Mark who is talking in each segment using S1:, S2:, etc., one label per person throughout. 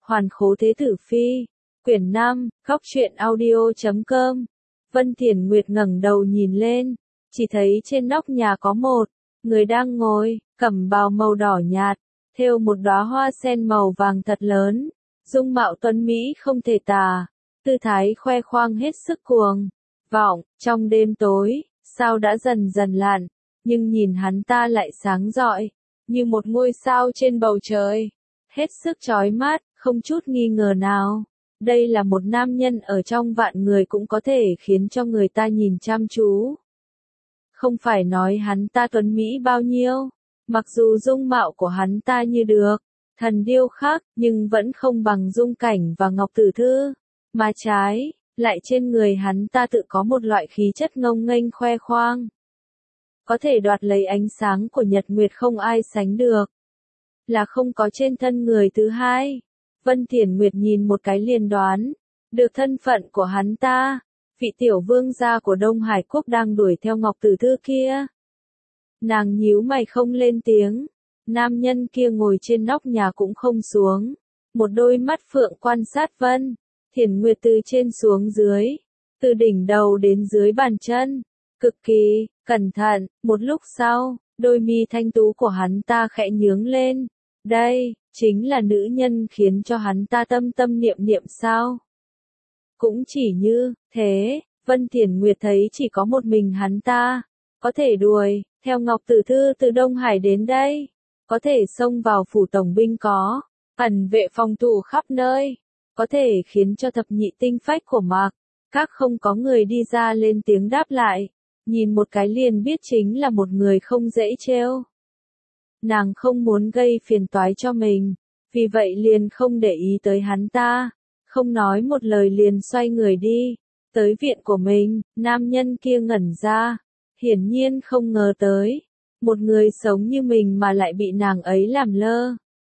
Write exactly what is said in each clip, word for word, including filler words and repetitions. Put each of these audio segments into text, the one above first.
S1: Hoàn khố thế tử phi. Quyển năm, góc truyện audio chấm com. Vân Thiển Nguyệt ngẩng đầu nhìn lên, chỉ thấy trên nóc nhà có một người đang ngồi, cẩm bào màu đỏ nhạt, thêu một đóa hoa sen màu vàng thật lớn, dung mạo tuấn mỹ không thể tả, tư thái khoe khoang hết sức cuồng vọng. Trong đêm tối, sao đã dần dần lặn, nhưng nhìn hắn ta lại sáng rọi, như một ngôi sao trên bầu trời, hết sức chói mắt, không chút nghi ngờ nào. Đây là một nam nhân ở trong vạn người cũng có thể khiến cho người ta nhìn chăm chú. Không phải nói hắn ta tuấn mỹ bao nhiêu, mặc dù dung mạo của hắn ta như được thần điêu khắc, nhưng vẫn không bằng Dung Cảnh và Ngọc Tử Thư, mà trái lại trên người hắn ta tự có một loại khí chất ngông nghênh khoe khoang, có thể đoạt lấy ánh sáng của nhật nguyệt không ai sánh được, là không có trên thân người thứ hai. Vân Thiển Nguyệt nhìn một cái liền đoán được thân phận của hắn ta, vị tiểu vương gia của Đông Hải Quốc đang đuổi theo Ngọc Tử Thư kia. Nàng nhíu mày không lên tiếng, nam nhân kia ngồi trên nóc nhà cũng không xuống, một đôi mắt phượng quan sát Vân Thiển Nguyệt từ trên xuống dưới, từ đỉnh đầu đến dưới bàn chân, cực kỳ cẩn thận. Một lúc sau, đôi mi thanh tú của hắn ta khẽ nhướng lên. Đây chính là nữ nhân khiến cho hắn ta tâm tâm niệm niệm sao? Cũng chỉ như thế, Vân Thiển Nguyệt thấy chỉ có một mình hắn ta có thể đuổi theo Ngọc Tử Thư từ Đông Hải đến đây, có thể xông vào phủ tổng binh, có ẩn vệ phòng thủ khắp nơi, có thể khiến cho thập nhị tinh phách của Mạc Các không có người đi ra lên tiếng đáp lại, nhìn một cái liền biết chính là một người không dễ trêu. Nàng không muốn gây phiền toái cho mình, vì vậy liền không để ý tới hắn ta, không nói một lời liền xoay người đi tới viện của mình. Nam nhân kia ngẩn ra, hiển nhiên không ngờ tới một người sống như mình mà lại bị nàng ấy làm lơ.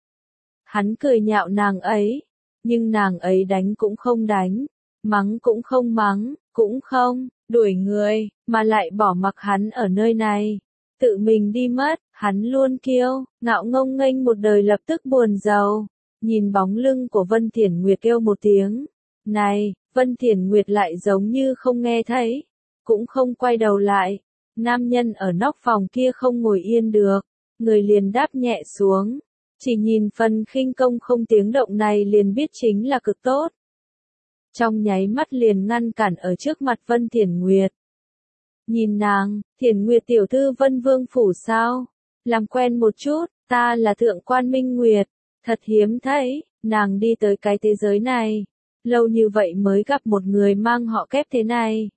S1: Hắn cười nhạo nàng ấy, nhưng nàng ấy đánh cũng không đánh, mắng cũng không mắng, cũng không đuổi người, mà lại bỏ mặc hắn ở nơi này, tự mình đi mất. Hắn luôn kiêu ngạo ngông nghênh một đời lập tức buồn rầu, nhìn bóng lưng của Vân Thiển Nguyệt kêu một tiếng này, Vân Thiển Nguyệt lại giống như không nghe thấy, cũng không quay đầu lại. Nam nhân ở nóc phòng kia không ngồi yên được, người liền đáp nhẹ xuống, chỉ nhìn phần khinh công không tiếng động này liền biết chính là cực tốt. Trong nháy mắt liền ngăn cản ở trước mặt Vân Thiển Nguyệt. Nhìn nàng, Thiển Nguyệt tiểu thư Vân Vương phủ sao? Làm quen một chút, ta là Thượng Quan Minh Nguyệt, thật hiếm thấy, nàng đi tới cái thế giới này, lâu như vậy mới gặp một người mang họ kép thế này.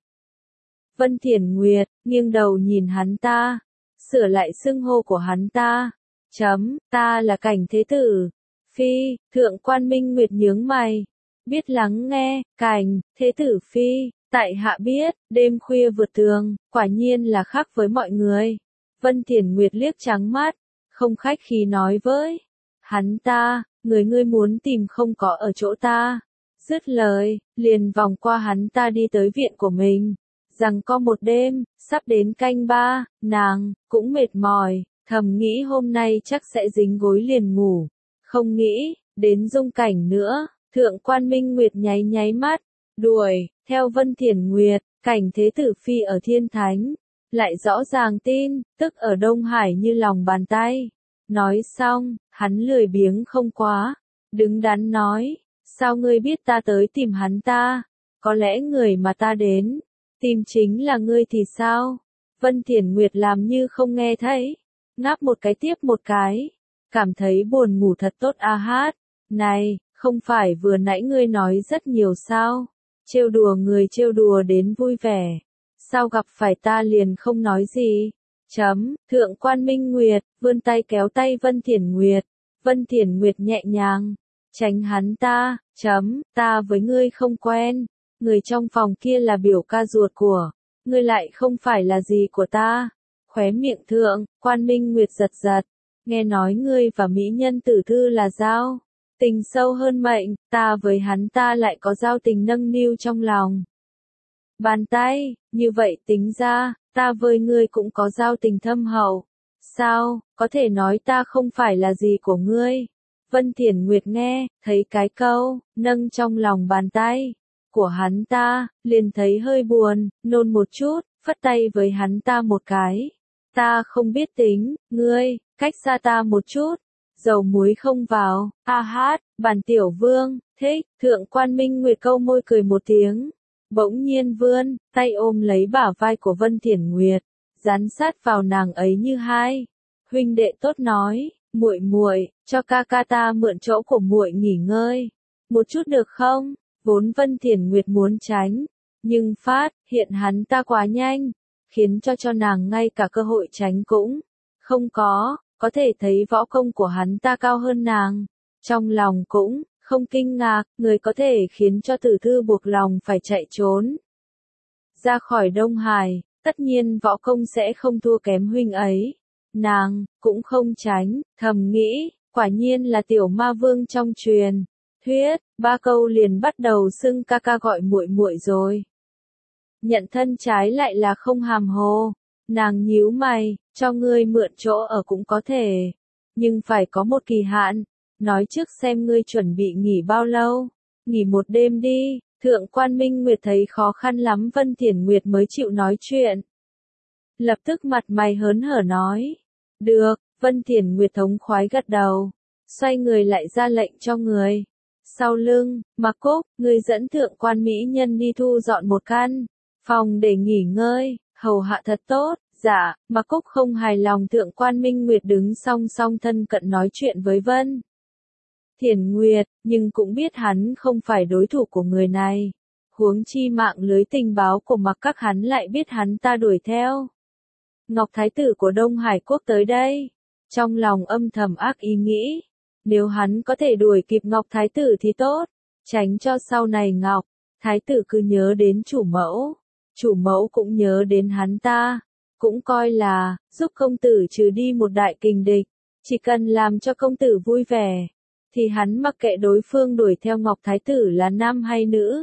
S1: Vân Thiển Nguyệt, nghiêng đầu nhìn hắn ta, sửa lại xưng hô của hắn ta, chấm, ta là Cảnh thế tử. Phi, Thượng Quan Minh Nguyệt nhướng mày, biết lắng nghe. Cảnh thế tử phi, tại hạ biết, đêm khuya vượt tường, quả nhiên là khác với mọi người. Vân Thiển Nguyệt liếc trắng mắt, không khách khí nói với hắn ta, người ngươi muốn tìm không có ở chỗ ta. Dứt lời, liền vòng qua hắn ta đi tới viện của mình. Rằng có một đêm, sắp đến canh ba, nàng cũng mệt mỏi, thầm nghĩ hôm nay chắc sẽ dính gối liền ngủ, không nghĩ đến Dung Cảnh nữa. Thượng Quan Minh Nguyệt nháy nháy mắt, đuổi theo Vân Thiển Nguyệt. Cảnh thế tử phi ở Thiên Thánh lại rõ ràng tin tức ở Đông Hải như lòng bàn tay. Nói xong, hắn lười biếng không quá đứng đắn nói, sao ngươi biết ta tới tìm hắn ta? Có lẽ người mà ta đến tìm chính là ngươi thì sao? Vân Thiển Nguyệt làm như không nghe thấy, ngáp một cái tiếp một cái, cảm thấy buồn ngủ thật tốt. A hát, này, không phải vừa nãy ngươi nói rất nhiều sao? Trêu đùa người trêu đùa đến vui vẻ, sao gặp phải ta liền không nói gì? Chấm, Thượng Quan Minh Nguyệt, vươn tay kéo tay Vân Thiển Nguyệt. Vân Thiển Nguyệt nhẹ nhàng tránh hắn ta, chấm, ta với ngươi không quen, người trong phòng kia là biểu ca ruột của ngươi lại không phải là gì của ta. Khóe miệng Thượng Quan Minh Nguyệt giật giật, nghe nói ngươi và mỹ nhân Tử Thư là giao tình sâu hơn mệnh, ta với hắn ta lại có giao tình nâng niu trong lòng bàn tay, như vậy tính ra, ta với ngươi cũng có giao tình thâm hậu. Sao, có thể nói ta không phải là gì của ngươi? Vân Thiển Nguyệt nghe, thấy cái câu, nâng trong lòng bàn tay của hắn ta, liền thấy hơi buồn, nôn một chút, phất tay với hắn ta một cái. Ta không biết tính, ngươi, cách xa ta một chút, dầu muối không vào, a hát, bản tiểu vương, thích, Thượng Quan Minh Nguyệt câu môi cười một tiếng, bỗng nhiên vươn, tay ôm lấy bả vai của Vân Thiển Nguyệt, dán sát vào nàng ấy như hai huynh đệ tốt nói, muội muội, cho ca ca ta mượn chỗ của muội nghỉ ngơi, một chút được không? Vốn Vân Thiển Nguyệt muốn tránh, nhưng phát hiện hắn ta quá nhanh, khiến cho cho nàng ngay cả cơ hội tránh cũng không có, có thể thấy võ công của hắn ta cao hơn nàng, trong lòng cũng không kinh ngạc, người có thể khiến cho Tử Thư buộc lòng phải chạy trốn ra khỏi Đông Hải, tất nhiên võ công sẽ không thua kém huynh ấy. Nàng cũng không tránh, thầm nghĩ, quả nhiên là tiểu ma vương trong truyền thuyết, ba câu liền bắt đầu xưng ca ca gọi muội muội rồi. Nhận thân trái lại là không hàm hồ, nàng nhíu mày, cho ngươi mượn chỗ ở cũng có thể, nhưng phải có một kỳ hạn, nói trước xem ngươi chuẩn bị nghỉ bao lâu, nghỉ một đêm đi. Thượng Quan Minh Nguyệt thấy khó khăn lắm Vân Thiển Nguyệt mới chịu nói chuyện. Lập tức mặt mày hớn hở nói, được, Vân Thiển Nguyệt thống khoái gật đầu, xoay người lại ra lệnh cho người. Sau lưng, Mạc Cúc, người dẫn Thượng Quan mỹ nhân đi thu dọn một căn phòng để nghỉ ngơi, hầu hạ thật tốt. Dạ, Mạc Cúc không hài lòng Thượng Quan Minh Nguyệt đứng song song thân cận nói chuyện với Vân Thiển Nguyệt, nhưng cũng biết hắn không phải đối thủ của người này. Huống chi mạng lưới tình báo của Mạc các hắn lại biết hắn ta đuổi theo Ngọc Thái tử của Đông Hải Quốc tới đây. Trong lòng âm thầm ác ý nghĩ, nếu hắn có thể đuổi kịp Ngọc Thái tử thì tốt, tránh cho sau này Ngọc Thái tử cứ nhớ đến chủ mẫu, chủ mẫu cũng nhớ đến hắn ta, cũng coi là giúp công tử trừ đi một đại kình địch, chỉ cần làm cho công tử vui vẻ, thì hắn mặc kệ đối phương đuổi theo Ngọc Thái tử là nam hay nữ.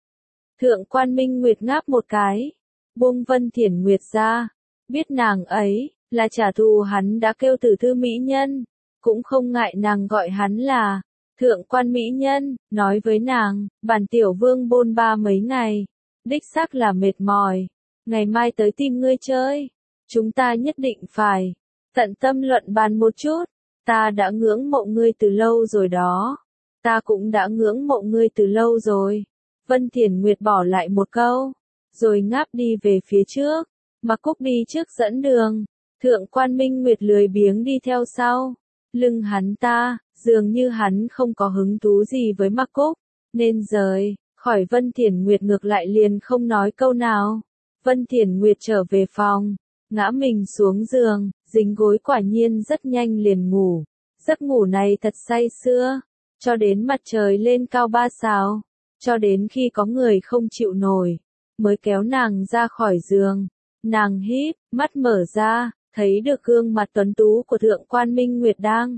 S1: Thượng Quan Minh Nguyệt ngáp một cái, buông Vân Thiển Nguyệt ra, biết nàng ấy là trả thù hắn đã kêu Tử Thư mỹ nhân, cũng không ngại nàng gọi hắn là Thượng Quan mỹ nhân, nói với nàng, bản tiểu vương bôn ba mấy ngày, đích xác là mệt mỏi, ngày mai tới tìm ngươi chơi, chúng ta nhất định phải tận tâm luận bàn một chút, ta đã ngưỡng mộ ngươi từ lâu rồi đó, ta cũng đã ngưỡng mộ ngươi từ lâu rồi. Vân Thiển Nguyệt bỏ lại một câu, rồi ngáp đi về phía trước, Mạc Cúc đi trước dẫn đường, Thượng Quan Minh Nguyệt lười biếng đi theo sau, lưng hắn ta, dường như hắn không có hứng thú gì với Mạc Cúc, nên rời khỏi Vân Thiển Nguyệt ngược lại liền không nói câu nào. Vân Thiển Nguyệt trở về phòng, ngã mình xuống giường, dính gối quả nhiên rất nhanh liền ngủ, giấc ngủ này thật say sưa, cho đến mặt trời lên cao ba sào, cho đến khi có người không chịu nổi, mới kéo nàng ra khỏi giường. Nàng híp mắt mở ra, thấy được gương mặt tuấn tú của Thượng Quan Minh Nguyệt đang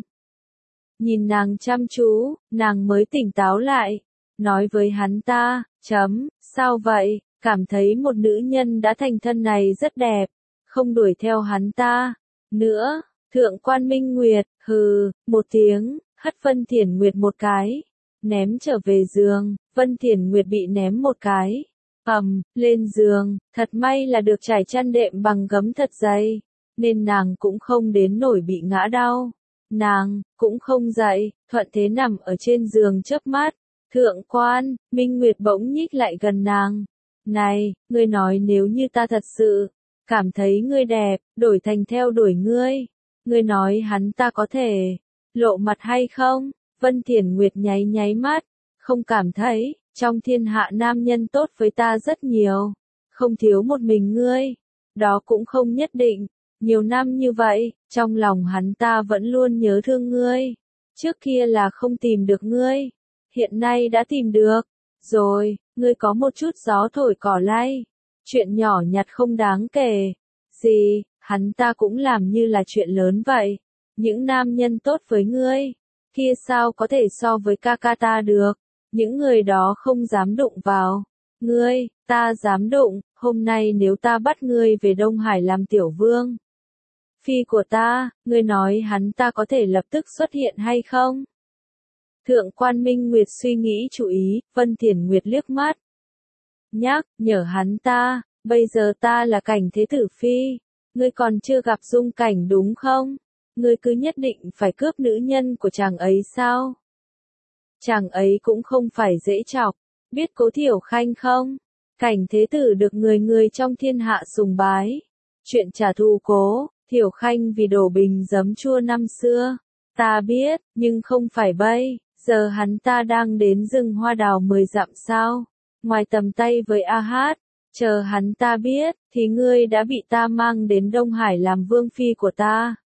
S1: nhìn nàng chăm chú, nàng mới tỉnh táo lại, nói với hắn ta, chấm, sao vậy, cảm thấy một nữ nhân đã thành thân này rất đẹp, không đuổi theo hắn ta nữa. Thượng Quan Minh Nguyệt, hừ, một tiếng, hất Vân Thiển Nguyệt một cái, ném trở về giường. Vân Thiển Nguyệt bị ném một cái, ầm, lên giường, thật may là được trải chăn đệm bằng gấm thật dày, nên nàng cũng không đến nổi bị ngã đau. Nàng cũng không dậy, thuận thế nằm ở trên giường chớp mắt. Thượng Quan Minh Nguyệt bỗng nhích lại gần nàng. Này, ngươi nói nếu như ta thật sự cảm thấy ngươi đẹp, đổi thành theo đuổi ngươi, ngươi nói hắn ta có thể lộ mặt hay không? Vân Thiển Nguyệt nháy nháy mắt, không cảm thấy, trong thiên hạ nam nhân tốt với ta rất nhiều, không thiếu một mình ngươi, đó cũng không nhất định, nhiều năm như vậy, trong lòng hắn ta vẫn luôn nhớ thương ngươi, trước kia là không tìm được ngươi, hiện nay đã tìm được, rồi, ngươi có một chút gió thổi cỏ lay, chuyện nhỏ nhặt không đáng kể, gì, hắn ta cũng làm như là chuyện lớn vậy, những nam nhân tốt với ngươi, kia sao có thể so với ca ca ta được. Những người đó không dám đụng vào ngươi, ta dám đụng, hôm nay nếu ta bắt ngươi về Đông Hải làm tiểu vương phi của ta, ngươi nói hắn ta có thể lập tức xuất hiện hay không? Thượng quan Minh Nguyệt suy nghĩ chú ý, Vân Thiển Nguyệt liếc mắt. Nhắc, nhở hắn ta, bây giờ ta là Cảnh Thế Tử Phi, ngươi còn chưa gặp Dung Cảnh đúng không? Ngươi cứ nhất định phải cướp nữ nhân của chàng ấy sao? Chàng ấy cũng không phải dễ chọc, biết Cố Thiểu Khanh không? Cảnh Thế Tử được người người trong thiên hạ sùng bái. Chuyện trả thù Cố Thiểu Khanh vì đổ bình giấm chua năm xưa, ta biết, nhưng không phải bây giờ hắn ta đang đến rừng hoa đào mười dặm sao? Ngoài tầm tay với A Hát, chờ hắn ta biết, thì ngươi đã bị ta mang đến Đông Hải làm vương phi của ta.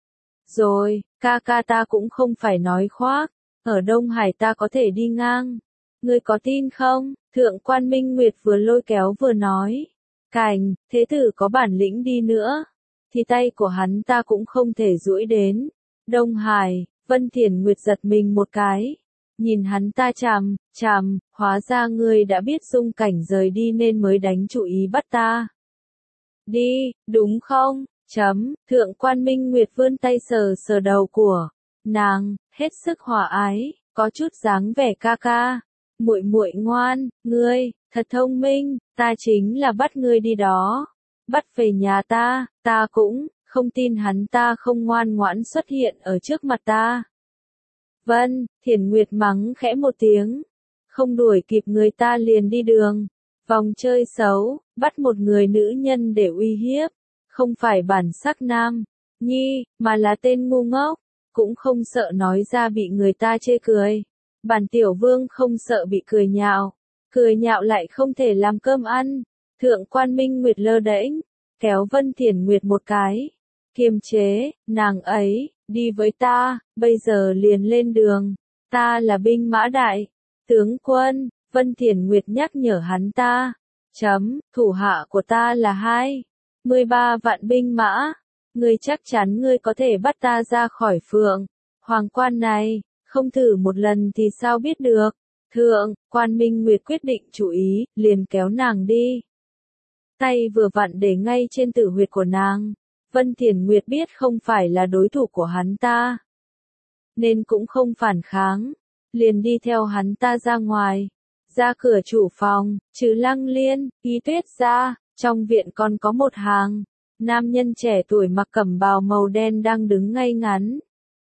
S1: Rồi, ca ca ta cũng không phải nói khoác, ở Đông Hải ta có thể đi ngang. Ngươi có tin không? Thượng quan Minh Nguyệt vừa lôi kéo vừa nói. Cảnh, Thế Tử có bản lĩnh đi nữa, thì tay của hắn ta cũng không thể duỗi đến Đông Hải. Vân Thiển Nguyệt giật mình một cái, nhìn hắn ta chằm, chằm, hóa ra ngươi đã biết Dung Cảnh rời đi nên mới đánh chủ ý bắt ta. Đi, đúng không? Chấm, Thượng quan Minh Nguyệt vươn tay sờ sờ đầu của nàng, hết sức hòa ái, có chút dáng vẻ ca ca. Muội muội ngoan, ngươi thật thông minh, ta chính là bắt ngươi đi đó, bắt về nhà ta, ta cũng không tin hắn ta không ngoan ngoãn xuất hiện ở trước mặt ta. Vân Thiển Nguyệt mắng khẽ một tiếng, không đuổi kịp người ta liền đi đường vòng chơi xấu, bắt một người nữ nhân để uy hiếp, không phải bản sắc nam nhi, mà là tên ngu ngốc, cũng không sợ nói ra bị người ta chê cười. Bản tiểu vương không sợ bị cười nhạo, cười nhạo lại không thể làm cơm ăn. Thượng quan Minh Nguyệt lơ đễnh, kéo Vân Thiển Nguyệt một cái, kiềm chế, nàng ấy, đi với ta, bây giờ liền lên đường, ta là binh mã đại, tướng quân. Vân Thiển Nguyệt nhắc nhở hắn ta, chấm, thủ hạ của ta là hai mươi ba vạn binh mã, ngươi chắc chắn ngươi có thể bắt ta ra khỏi Phượng Hoàng quan này, không thử một lần thì sao biết được. Thượng quan Minh Nguyệt quyết định chủ ý, liền kéo nàng đi. Tay vừa vặn để ngay trên tử huyệt của nàng. Vân Thiển Nguyệt biết không phải là đối thủ của hắn ta, nên cũng không phản kháng, liền đi theo hắn ta ra ngoài. Ra cửa chủ phòng, trừ Lăng Liên, Y Tuyết ra, trong viện còn có một hàng nam nhân trẻ tuổi mặc cẩm bào màu đen đang đứng ngay ngắn.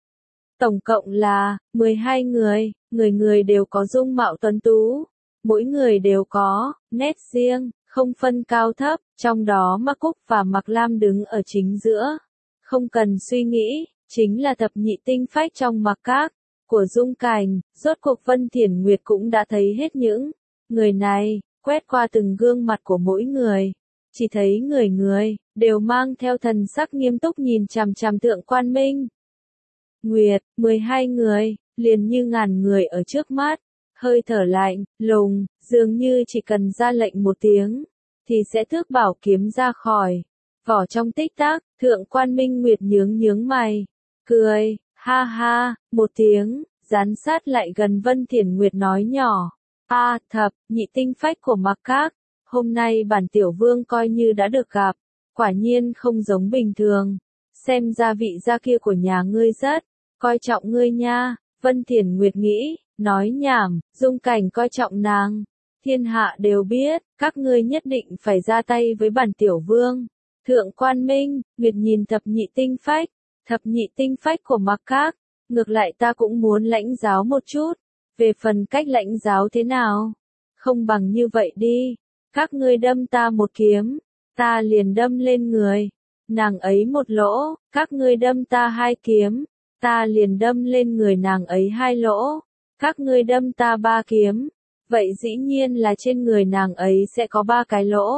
S1: Tổng cộng là mười hai người, người người đều có dung mạo tuấn tú, mỗi người đều có nét riêng, không phân cao thấp, trong đó Mạc Cúc và Mạc Lam đứng ở chính giữa. Không cần suy nghĩ, chính là thập nhị tinh phách trong Mạc Các của Dung Cảnh. Rốt cuộc Vân Thiển Nguyệt cũng đã thấy hết những người này, quét qua từng gương mặt của mỗi người, chỉ thấy người người đều mang theo thần sắc nghiêm túc nhìn chằm chằm Thượng quan Minh Nguyệt. mười hai người, liền như ngàn người ở trước mắt, hơi thở lạnh lùng, dường như chỉ cần ra lệnh một tiếng thì sẽ thước bảo kiếm ra khỏi vỏ trong tích tắc. Thượng quan Minh Nguyệt nhướng nhướng mày, cười ha ha một tiếng, dán sát lại gần Vân Thiển Nguyệt nói nhỏ, a thập nhị tinh phách của Mạc Các, hôm nay bản tiểu vương coi như đã được gặp, quả nhiên không giống bình thường, xem ra vị gia kia của nhà ngươi rất coi trọng ngươi nha. Vân Thiển Nguyệt nghĩ, nói nhảm, Dung Cảnh coi trọng nàng, thiên hạ đều biết, các ngươi nhất định phải ra tay với bản tiểu vương. Thượng quan Minh Nguyệt nhìn thập nhị tinh phách, thập nhị tinh phách của Mạc Các, ngược lại ta cũng muốn lãnh giáo một chút, về phần cách lãnh giáo thế nào, không bằng như vậy đi, các ngươi đâm ta một kiếm, ta liền đâm lên người nàng ấy một lỗ, các ngươi đâm ta hai kiếm, ta liền đâm lên người nàng ấy hai lỗ, các ngươi đâm ta ba kiếm, vậy dĩ nhiên là trên người nàng ấy sẽ có ba cái lỗ.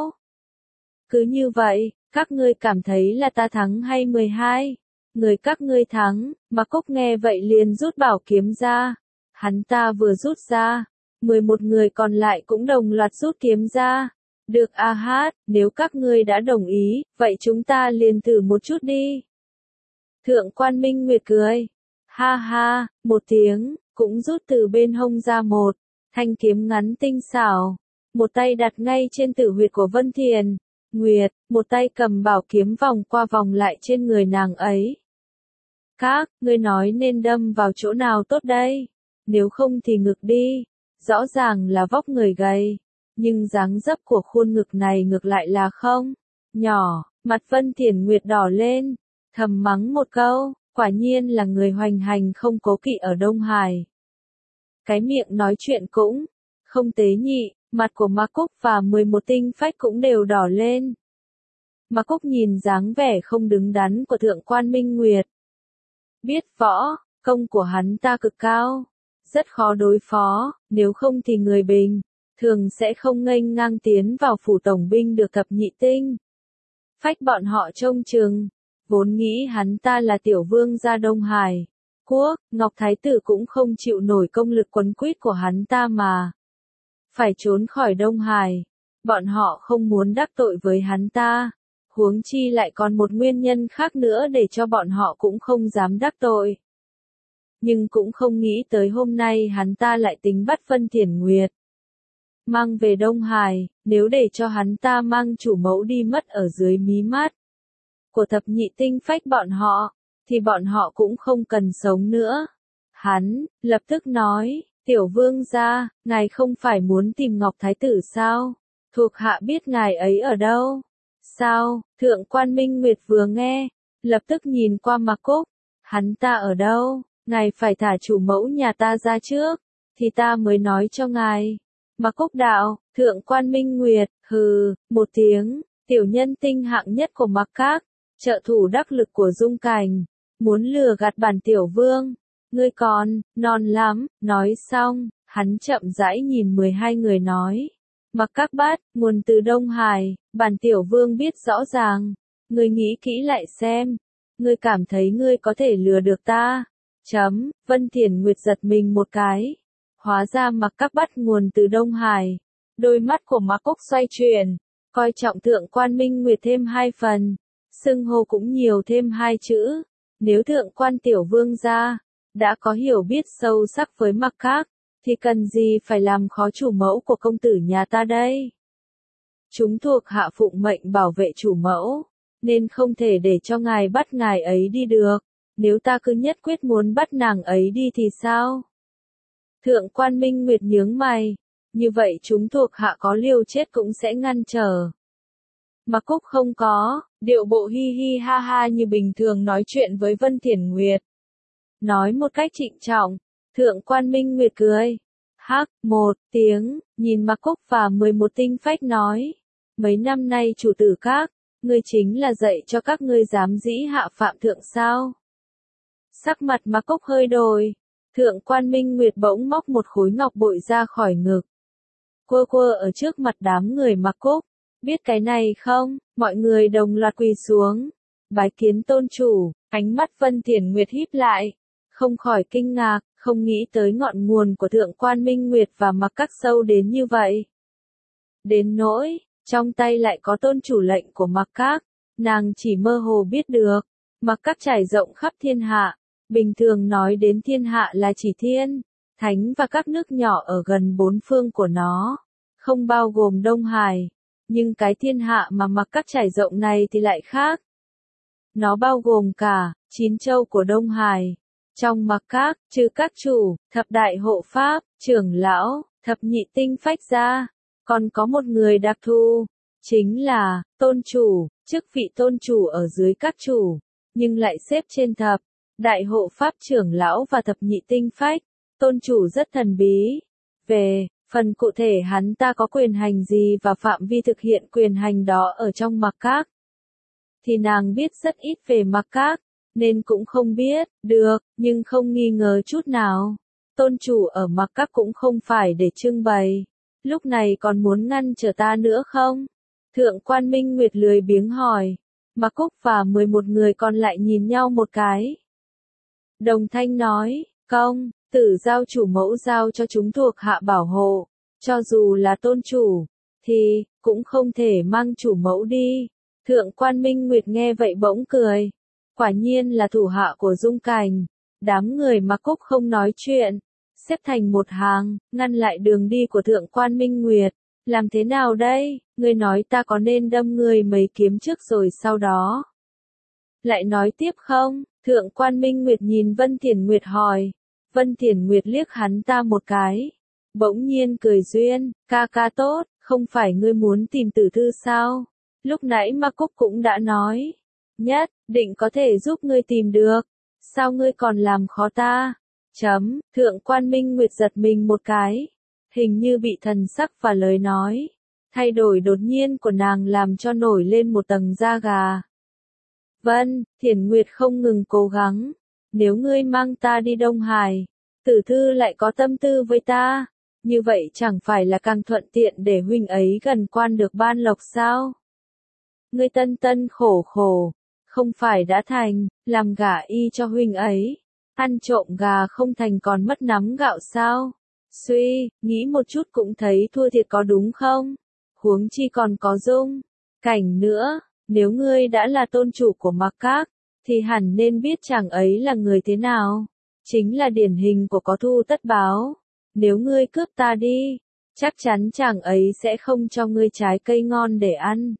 S1: Cứ như vậy, các ngươi cảm thấy là ta thắng hay mười hai người các ngươi thắng? Mạc Cúc nghe vậy liền rút bảo kiếm ra, hắn ta vừa rút ra, mười một người còn lại cũng đồng loạt rút kiếm ra. Được A Hát, nếu các ngươi đã đồng ý, vậy chúng ta liền thử một chút đi. Thượng quan Minh Nguyệt cười, ha ha, một tiếng, cũng rút từ bên hông ra một thanh kiếm ngắn tinh xảo, một tay đặt ngay trên tử huyệt của Vân Thiển Nguyệt, một tay cầm bảo kiếm vòng qua vòng lại trên người nàng ấy. Các, ngươi nói nên đâm vào chỗ nào tốt đây? nếu không thì ngực đi. Rõ ràng là vóc người gầy, nhưng dáng dấp của khuôn ngực này ngược lại là không nhỏ. Mặt Vân Thiển Nguyệt đỏ lên, thầm mắng một câu, quả nhiên là người hoành hành không cố kỵ ở Đông Hải. Cái miệng nói chuyện cũng không tế nhị, mặt của Mạc Cúc và mười một tinh phách cũng đều đỏ lên. Mạc Cúc nhìn dáng vẻ không đứng đắn của Thượng quan Minh Nguyệt. Biết võ, công của hắn ta cực cao, rất khó đối phó, nếu không thì người bình thường sẽ không nghênh ngang tiến vào phủ tổng binh được thập nhị tinh phách bọn họ trông chừng, vốn nghĩ hắn ta là tiểu vương gia Đông Hải quốc, Ngọc Thái tử cũng không chịu nổi công lực quấn quýt của hắn ta mà phải trốn khỏi Đông Hải, bọn họ không muốn đắc tội với hắn ta, huống chi lại còn một nguyên nhân khác nữa để cho bọn họ cũng không dám đắc tội. Nhưng cũng không nghĩ tới hôm nay hắn ta lại tính bắt Vân Thiển Nguyệt mang về Đông Hải, nếu để cho hắn ta mang chủ mẫu đi mất ở dưới mí mắt của thập nhị tinh phách bọn họ, thì bọn họ cũng không cần sống nữa. Hắn lập tức nói, tiểu vương gia, ngài không phải muốn tìm Ngọc Thái tử sao? Thuộc hạ biết ngài ấy ở đâu. Sao? Thượng quan Minh Nguyệt vừa nghe, lập tức nhìn qua Mạc Cúc, hắn ta ở đâu? Ngài phải thả chủ mẫu nhà ta ra trước, thì ta mới nói cho ngài. Mạc Cúc đạo, Thượng quan Minh Nguyệt, hừ, một tiếng, tiểu nhân tinh hạng nhất của Mạc Các, trợ thủ đắc lực của Dung Cảnh, muốn lừa gạt bản tiểu vương, ngươi còn, non lắm, nói xong, hắn chậm rãi nhìn mười hai người nói. Mạc Các bát, nguồn từ Đông Hải, bản tiểu vương biết rõ ràng, ngươi nghĩ kỹ lại xem, ngươi cảm thấy ngươi có thể lừa được ta. Chấm, Vân Thiển Nguyệt giật mình một cái. Hóa ra Mạc Các bắt nguồn từ Đông Hải. Đôi mắt của Mạc Cúc xoay chuyển, coi trọng Thượng quan Minh Nguyệt thêm hai phần. Xưng hô cũng nhiều thêm hai chữ. Nếu Thượng quan tiểu vương gia đã có hiểu biết sâu sắc với Mạc Các, thì cần gì phải làm khó chủ mẫu của công tử nhà ta đây? Chúng thuộc hạ phụng mệnh bảo vệ chủ mẫu, nên không thể để cho ngài bắt ngài ấy đi được. Nếu ta cứ nhất quyết muốn bắt nàng ấy đi thì sao? Thượng quan Minh Nguyệt nhướng mày, như vậy chúng thuộc hạ có liều chết cũng sẽ ngăn trở. Mạc Cúc không có, điệu bộ hi hi ha ha như bình thường nói chuyện với Vân Thiển Nguyệt. Nói một cách trịnh trọng, Thượng quan Minh Nguyệt cười. Hắc, một tiếng, nhìn Mạc Cúc và mười một tinh phách nói. Mấy năm nay chủ tử các, ngươi chính là dạy cho các ngươi dám dĩ hạ phạm thượng sao? Sắc mặt Mạc Cúc hơi đổi. Thượng quan Minh Nguyệt bỗng móc một khối ngọc bội ra khỏi ngực. Quơ quơ ở trước mặt đám người Mạc Cúc. Biết cái này không? Mọi người đồng loạt quỳ xuống. Bái kiến tôn chủ, ánh mắt Vân Thiển Nguyệt híp lại. Không khỏi kinh ngạc, không nghĩ tới ngọn nguồn của Thượng quan Minh Nguyệt và Mạc Các sâu đến như vậy. Đến nỗi, trong tay lại có tôn chủ lệnh của Mạc Các, nàng chỉ mơ hồ biết được. Mạc Các trải rộng khắp thiên hạ. Bình thường nói đến thiên hạ là chỉ thiên, thánh và các nước nhỏ ở gần bốn phương của nó, không bao gồm Đông Hải. Nhưng cái thiên hạ mà Mạc Các trải rộng này thì lại khác. Nó bao gồm cả chín châu của Đông Hải. Trong Mạc Các, trừ các chủ, thập đại hộ pháp, trưởng lão, thập nhị tinh phách ra, còn có một người đặc thù, chính là tôn chủ, chức vị tôn chủ ở dưới các chủ, nhưng lại xếp trên thập đại hộ pháp trưởng lão và thập nhị tinh phách. Tôn chủ rất thần bí. Về phần cụ thể hắn ta có quyền hành gì và phạm vi thực hiện quyền hành đó ở trong Mạc Các, thì nàng biết rất ít về Mạc Các, nên cũng không biết được, nhưng không nghi ngờ chút nào. Tôn chủ ở Mạc Các cũng không phải để trưng bày. Lúc này còn muốn ngăn trở ta nữa không? Thượng quan Minh Nguyệt lười biếng hỏi. Mạc Cúc và mười một người còn lại nhìn nhau một cái. Đồng thanh nói, công, tử giao chủ mẫu giao cho chúng thuộc hạ bảo hộ, cho dù là tôn chủ, thì, cũng không thể mang chủ mẫu đi. Thượng quan Minh Nguyệt nghe vậy bỗng cười. Quả nhiên là thủ hạ của Dung Cảnh. Đám người Mạc Cúc không nói chuyện, xếp thành một hàng, ngăn lại đường đi của Thượng quan Minh Nguyệt. Làm thế nào đây? Ngươi nói ta có nên đâm ngươi mấy kiếm trước rồi sau đó lại nói tiếp không? Thượng quan Minh Nguyệt nhìn Vân Thiển Nguyệt hỏi. Vân Thiển Nguyệt liếc hắn ta một cái. Bỗng nhiên cười duyên, ca ca tốt, không phải ngươi muốn tìm tử thư sao? Lúc nãy Ma Cúc cũng đã nói. Nhất, định có thể giúp ngươi tìm được. Sao ngươi còn làm khó ta? Chấm, Thượng Quan Minh Nguyệt giật mình một cái. Hình như bị thần sắc và lời nói. Thay đổi đột nhiên của nàng làm cho nổi lên một tầng da gà. Vân, Thiển Nguyệt không ngừng cố gắng. Nếu ngươi mang ta đi Đông Hải, tử thư lại có tâm tư với ta, như vậy chẳng phải là càng thuận tiện để huynh ấy gần quan được ban lộc sao? Ngươi tân tân khổ khổ, không phải đã thành, làm gả y cho huynh ấy, ăn trộm gà không thành còn mất nắm gạo sao? Suy, nghĩ một chút cũng thấy thua thiệt có đúng không? Huống chi còn có Dung Cảnh nữa, nếu ngươi đã là tôn chủ của Mặc Các, thì hẳn nên biết chàng ấy là người thế nào. Chính là điển hình của có thu tất báo. Nếu ngươi cướp ta đi, chắc chắn chàng ấy sẽ không cho ngươi trái cây ngon để ăn.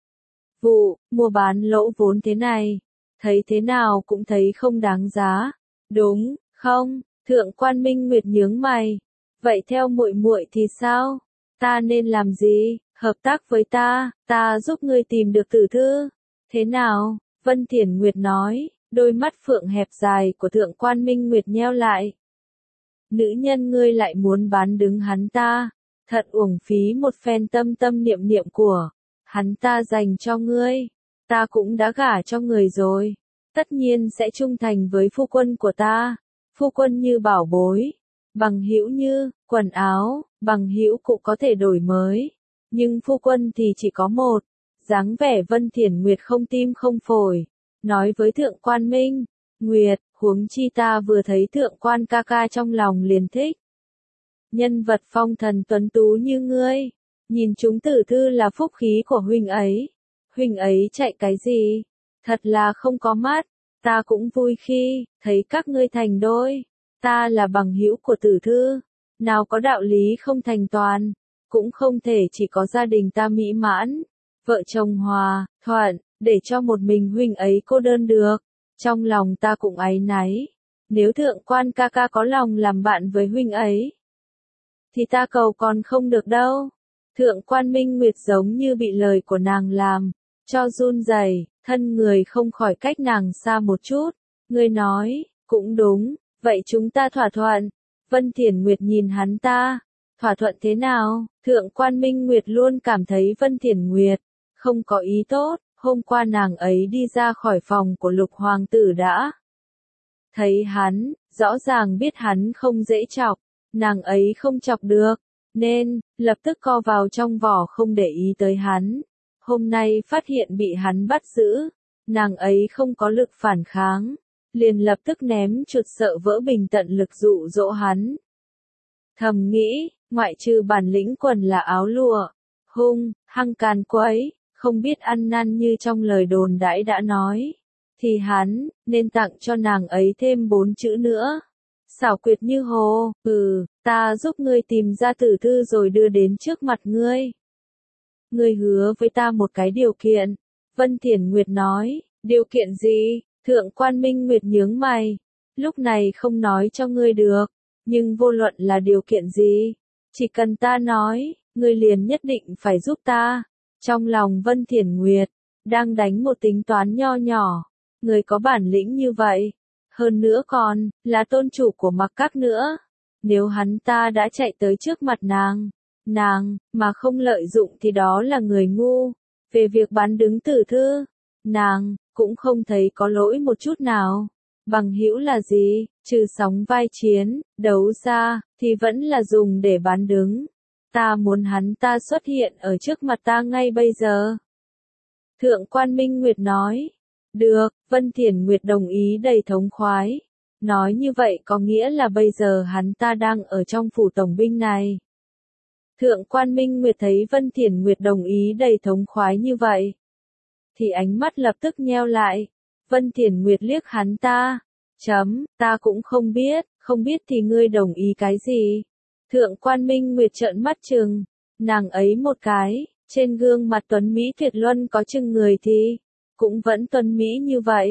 S1: Vụ, mua bán lỗ vốn thế này, thấy thế nào cũng thấy không đáng giá. Đúng, không? Thượng Quan Minh Nguyệt nhướng mày. Vậy theo muội muội thì sao? Ta nên làm gì? Hợp tác với ta, ta giúp ngươi tìm được tử thư. Thế nào? Vân Thiển Nguyệt nói, đôi mắt phượng hẹp dài của Thượng Quan Minh Nguyệt nheo lại. Nữ nhân ngươi lại muốn bán đứng hắn ta, thật uổng phí một phen tâm tâm niệm niệm của hắn ta dành cho ngươi. Ta cũng đã gả cho người rồi, tất nhiên sẽ trung thành với phu quân của ta. Phu quân như bảo bối, bằng hữu như quần áo, bằng hữu cũng có thể đổi mới, nhưng phu quân thì chỉ có một. Dáng vẻ Vân Thiển Nguyệt không tim không phổi, nói với Thượng Quan Minh Nguyệt, huống chi ta vừa thấy Thượng Quan ca ca trong lòng liền thích. Nhân vật phong thần tuấn tú như ngươi, nhìn chúng tử thư là phúc khí của huynh ấy. Huynh ấy chạy cái gì? Thật là không có mắt, ta cũng vui khi thấy các ngươi thành đôi. Ta là bằng hữu của tử thư, nào có đạo lý không thành toàn, cũng không thể chỉ có gia đình ta mỹ mãn. Vợ chồng hòa, thuận, để cho một mình huynh ấy cô đơn được. Trong lòng ta cũng áy náy. Nếu Thượng Quan ca ca có lòng làm bạn với huynh ấy, thì ta cầu còn không được đâu. Thượng Quan Minh Nguyệt giống như bị lời của nàng làm cho run rẩy, thân người không khỏi cách nàng xa một chút. Ngươi nói, cũng đúng, vậy chúng ta thỏa thuận. Vân Thiển Nguyệt nhìn hắn ta, thỏa thuận thế nào? Thượng Quan Minh Nguyệt luôn cảm thấy Vân Thiển Nguyệt không có ý tốt. Hôm qua nàng ấy đi ra khỏi phòng của Lục Hoàng tử đã thấy hắn, rõ ràng biết hắn không dễ chọc, nàng ấy không chọc được, nên lập tức co vào trong vỏ không để ý tới hắn. Hôm nay phát hiện bị hắn bắt giữ, nàng ấy không có lực phản kháng, liền lập tức ném chuột sợ vỡ bình tận lực dụ dỗ hắn. Thầm nghĩ, ngoại trừ bản lĩnh quần là áo lụa, hung, hăng càn quấy, không biết ăn năn như trong lời đồn đãi đã nói, thì hắn nên tặng cho nàng ấy thêm bốn chữ nữa. Xảo quyệt như hồ, ừ, ta giúp ngươi tìm ra tử thư rồi đưa đến trước mặt ngươi. Ngươi hứa với ta một cái điều kiện. Vân Thiển Nguyệt nói, điều kiện gì? Thượng Quan Minh Nguyệt nhướng mày. Lúc này không nói cho ngươi được, nhưng vô luận là điều kiện gì, chỉ cần ta nói, ngươi liền nhất định phải giúp ta. Trong lòng Vân Thiển Nguyệt đang đánh một tính toán nho nhỏ, người có bản lĩnh như vậy, hơn nữa còn là tôn chủ của Mặc Các nữa. Nếu hắn ta đã chạy tới trước mặt nàng, nàng mà không lợi dụng thì đó là người ngu. Về việc bán đứng tử thư, nàng cũng không thấy có lỗi một chút nào. Bằng hữu là gì, trừ sóng vai chiến, đấu ra, thì vẫn là dùng để bán đứng. Ta muốn hắn ta xuất hiện ở trước mặt ta ngay bây giờ. Thượng Quan Minh Nguyệt nói. Được, Vân Thiển Nguyệt đồng ý đầy thống khoái. Nói như vậy có nghĩa là bây giờ hắn ta đang ở trong phủ tổng binh này. Thượng Quan Minh Nguyệt thấy Vân Thiển Nguyệt đồng ý đầy thống khoái như vậy, thì ánh mắt lập tức nheo lại. Vân Thiển Nguyệt liếc hắn ta. Chấm, ta cũng không biết, không biết thì ngươi đồng ý cái gì? Thượng Quan Minh Nguyệt trợn mắt trừng, nàng ấy một cái, trên gương mặt tuấn Mỹ tuyệt luân có chừng người thì cũng vẫn tuấn Mỹ như vậy.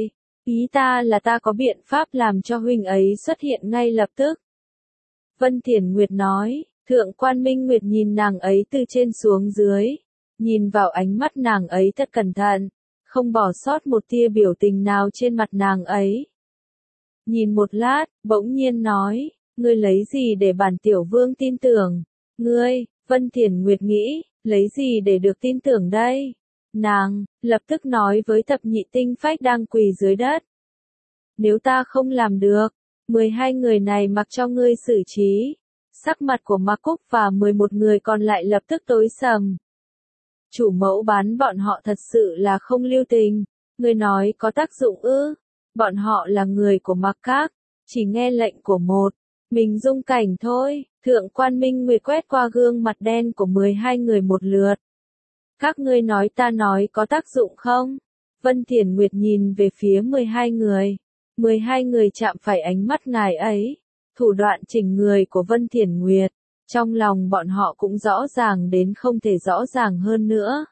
S1: Ý ta là ta có biện pháp làm cho huynh ấy xuất hiện ngay lập tức. Vân Thiển Nguyệt nói, Thượng quan Minh Nguyệt nhìn nàng ấy từ trên xuống dưới, nhìn vào ánh mắt nàng ấy thật cẩn thận, không bỏ sót một tia biểu tình nào trên mặt nàng ấy. Nhìn một lát, bỗng nhiên nói, ngươi lấy gì để bản tiểu vương tin tưởng? Ngươi, Vân Thiển Nguyệt nghĩ, lấy gì để được tin tưởng đây? Nàng, lập tức nói với thập nhị tinh phách đang quỳ dưới đất. Nếu ta không làm được, mười hai người này mặc cho ngươi xử trí. Sắc mặt của Mạc Cúc và mười một người còn lại lập tức tối sầm. Chủ mẫu bán bọn họ thật sự là không lưu tình. Ngươi nói có tác dụng ư? Bọn họ là người của Mạc Các, chỉ nghe lệnh của một. Mình Dung Cảnh thôi. Thượng quan Minh Nguyệt quét qua gương mặt đen của mười hai người một lượt. Các ngươi nói ta nói có tác dụng không? Vân Thiển Nguyệt nhìn về phía mười hai người. mười hai người chạm phải ánh mắt ngài ấy. Thủ đoạn chỉnh người của Vân Thiển Nguyệt. Trong lòng bọn họ cũng rõ ràng đến không thể rõ ràng hơn nữa.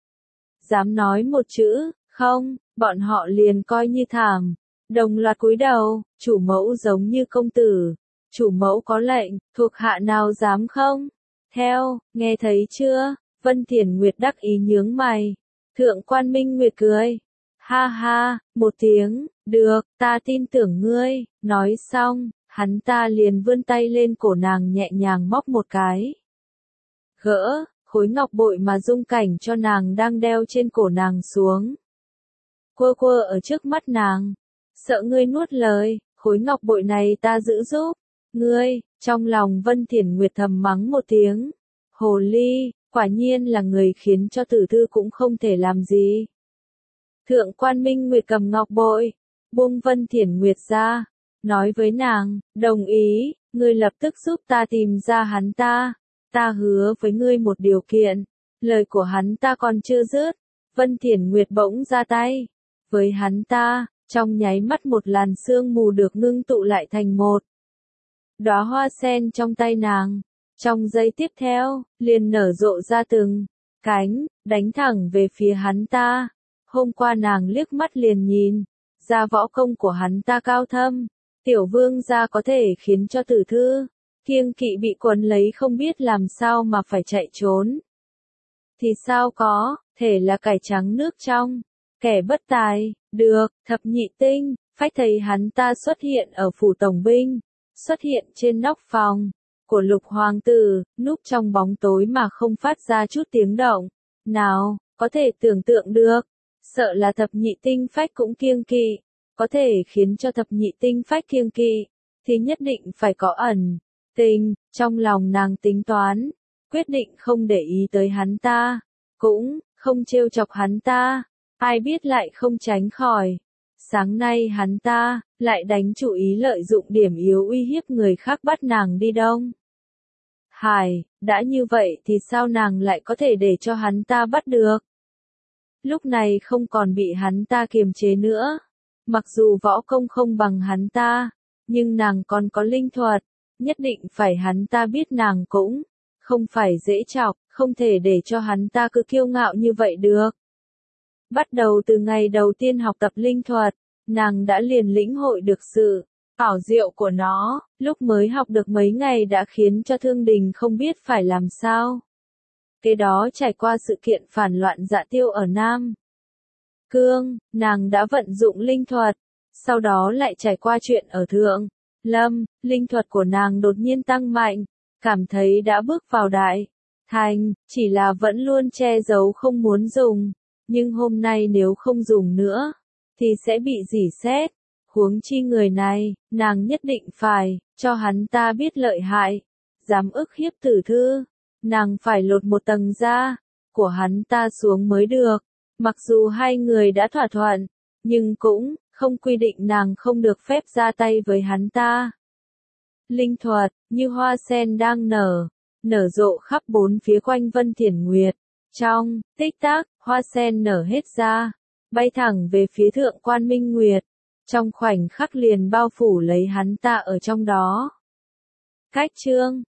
S1: Dám nói một chữ, không, bọn họ liền coi như thảm. Đồng loạt cúi đầu, chủ mẫu giống như công tử. Chủ mẫu có lệnh, thuộc hạ nào dám không? Theo, nghe thấy chưa? Vân Thiển Nguyệt đắc ý nhướng mày. Thượng quan Minh Nguyệt cười. Ha ha, một tiếng, được, ta tin tưởng ngươi. Nói xong, hắn ta liền vươn tay lên cổ nàng nhẹ nhàng móc một cái. Gỡ, khối ngọc bội mà Dung Cảnh cho nàng đang đeo trên cổ nàng xuống. Quơ quơ ở trước mắt nàng. Sợ ngươi nuốt lời, khối ngọc bội này ta giữ giúp. Ngươi, trong lòng Vân Thiển Nguyệt thầm mắng một tiếng. Hồ ly, quả nhiên là người khiến cho tử thư cũng không thể làm gì. Thượng quan Minh Nguyệt cầm ngọc bội, buông Vân Thiển Nguyệt ra, nói với nàng, đồng ý, ngươi lập tức giúp ta tìm ra hắn ta. Ta hứa với ngươi một điều kiện. Lời của hắn ta còn chưa dứt. Vân Thiển Nguyệt bỗng ra tay. Với hắn ta, trong nháy mắt một làn sương mù được ngưng tụ lại thành một đóa hoa sen trong tay nàng. Trong giây tiếp theo, liền nở rộ ra từng cánh, đánh thẳng về phía hắn ta. Hôm qua nàng liếc mắt liền nhìn ra võ công của hắn ta cao thâm. Tiểu vương gia có thể khiến cho tử thư kiêng kỵ bị quấn lấy không biết làm sao mà phải chạy trốn. Thì sao có, thể là cải trắng nước trong, kẻ bất tài, được, thập nhị tinh, phách thấy hắn ta xuất hiện ở phủ tổng binh, xuất hiện trên nóc phòng của lục hoàng tử, núp trong bóng tối mà không phát ra chút tiếng động. Nào, có thể tưởng tượng được, sợ là thập nhị tinh phách cũng kiêng kỵ, có thể khiến cho thập nhị tinh phách kiêng kỵ, thì nhất định phải có ẩn tình, trong lòng nàng tính toán, quyết định không để ý tới hắn ta, cũng không trêu chọc hắn ta, ai biết lại không tránh khỏi. Sáng nay hắn ta lại đánh chủ ý lợi dụng điểm yếu uy hiếp người khác bắt nàng đi Đông Hải, đã như vậy thì sao nàng lại có thể để cho hắn ta bắt được? Lúc này không còn bị hắn ta kiềm chế nữa. Mặc dù võ công không bằng hắn ta, nhưng nàng còn có linh thuật, nhất định phải hắn ta biết nàng cũng không phải dễ chọc, không thể để cho hắn ta cứ kiêu ngạo như vậy được. Bắt đầu từ ngày đầu tiên học tập linh thuật, nàng đã liền lĩnh hội được sự ảo diệu của nó, lúc mới học được mấy ngày đã khiến cho Thương Đình không biết phải làm sao. Kế đó trải qua sự kiện phản loạn Dạ Tiêu ở Nam Cương, nàng đã vận dụng linh thuật, sau đó lại trải qua chuyện ở Thượng Lâm, linh thuật của nàng đột nhiên tăng mạnh, cảm thấy đã bước vào đại thành, chỉ là vẫn luôn che giấu không muốn dùng, nhưng hôm nay nếu không dùng nữa, thì sẽ bị rỉ sét. Huống chi người này, nàng nhất định phải cho hắn ta biết lợi hại, dám ức hiếp tử thư, nàng phải lột một tầng da của hắn ta xuống mới được. Mặc dù hai người đã thỏa thuận, nhưng cũng không quy định nàng không được phép ra tay với hắn ta. Linh thuật, như hoa sen đang nở, nở rộ khắp bốn phía quanh Vân Thiển Nguyệt. Trong tích tắc, hoa sen nở hết ra, bay thẳng về phía Thượng quan Minh Nguyệt. Trong khoảnh khắc liền bao phủ lấy hắn ta ở trong đó. Cách chương